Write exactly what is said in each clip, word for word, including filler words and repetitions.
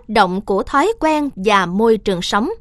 tác động của thói quen và môi trường sống.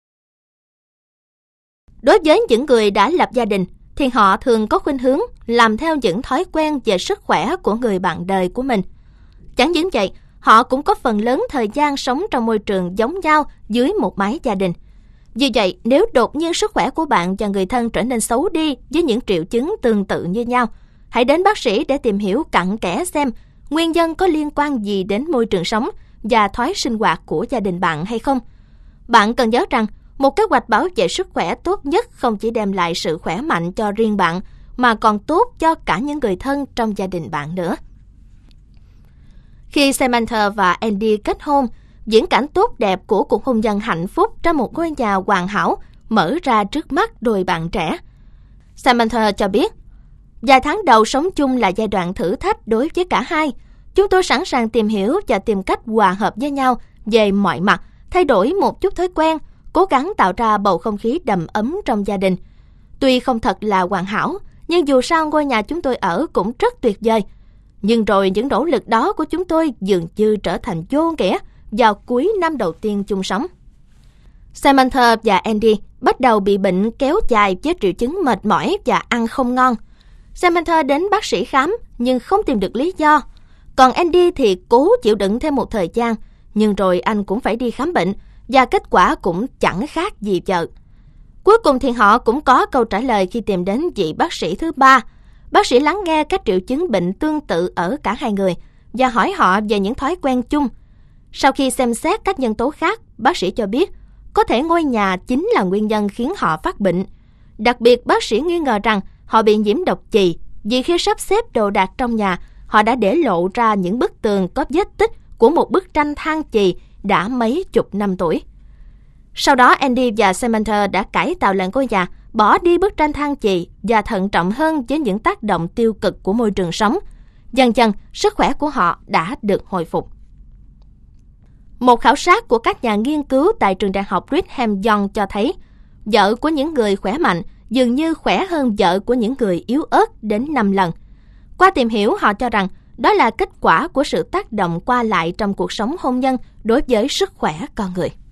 Đối với những người đã lập gia đình, thì họ thường có khuynh hướng làm theo những thói quen về sức khỏe của người bạn đời của mình. Chẳng những vậy, họ cũng có phần lớn thời gian sống trong môi trường giống nhau dưới một mái gia đình. Vì vậy, nếu đột nhiên sức khỏe của bạn và người thân trở nên xấu đi với những triệu chứng tương tự như nhau, hãy đến bác sĩ để tìm hiểu cặn kẽ xem nguyên nhân có liên quan gì đến môi trường sống và thói sinh hoạt của gia đình bạn hay không. Bạn cần nhớ rằng, một kế hoạch bảo vệ sức khỏe tốt nhất không chỉ đem lại sự khỏe mạnh cho riêng bạn, mà còn tốt cho cả những người thân trong gia đình bạn nữa. Khi Samantha và Andy kết hôn, viễn cảnh tốt đẹp của cuộc hôn nhân hạnh phúc trong một ngôi nhà hoàn hảo mở ra trước mắt đôi bạn trẻ. Samantha cho biết, vài tháng đầu sống chung là giai đoạn thử thách đối với cả hai. Chúng tôi sẵn sàng tìm hiểu và tìm cách hòa hợp với nhau về mọi mặt, thay đổi một chút thói quen, cố gắng tạo ra bầu không khí đầm ấm trong gia đình. Tuy không thật là hoàn hảo, nhưng dù sao ngôi nhà chúng tôi ở cũng rất tuyệt vời. Nhưng rồi những nỗ lực đó của chúng tôi dường như trở thành vô nghĩa vào cuối năm đầu tiên chung sống. Samantha và Andy bắt đầu bị bệnh kéo dài với triệu chứng mệt mỏi và ăn không ngon. Samantha đến bác sĩ khám nhưng không tìm được lý do. Còn Andy thì cố chịu đựng thêm một thời gian, nhưng rồi anh cũng phải đi khám bệnh và kết quả cũng chẳng khác gì vợ. Cuối cùng thì họ cũng có câu trả lời khi tìm đến vị bác sĩ thứ ba. Bác sĩ lắng nghe các triệu chứng bệnh tương tự ở cả hai người và hỏi họ về những thói quen chung. Sau khi xem xét các nhân tố khác, bác sĩ cho biết có thể ngôi nhà chính là nguyên nhân khiến họ phát bệnh. Đặc biệt, bác sĩ nghi ngờ rằng họ bị nhiễm độc chì vì khi sắp xếp đồ đạc trong nhà, họ đã để lộ ra những bức tường có vết tích của một bức tranh than chì đã mấy chục năm tuổi. Sau đó, Andy và Samantha đã cải tạo lại ngôi nhà, bỏ đi bức tranh than chì và thận trọng hơn với những tác động tiêu cực của môi trường sống. Dần dần, sức khỏe của họ đã được hồi phục. Một khảo sát của các nhà nghiên cứu tại trường đại học Brigham Young cho thấy, vợ của những người khỏe mạnh dường như khỏe hơn vợ của những người yếu ớt đến năm lần. Qua tìm hiểu, họ cho rằng đó là kết quả của sự tác động qua lại trong cuộc sống hôn nhân đối với sức khỏe con người.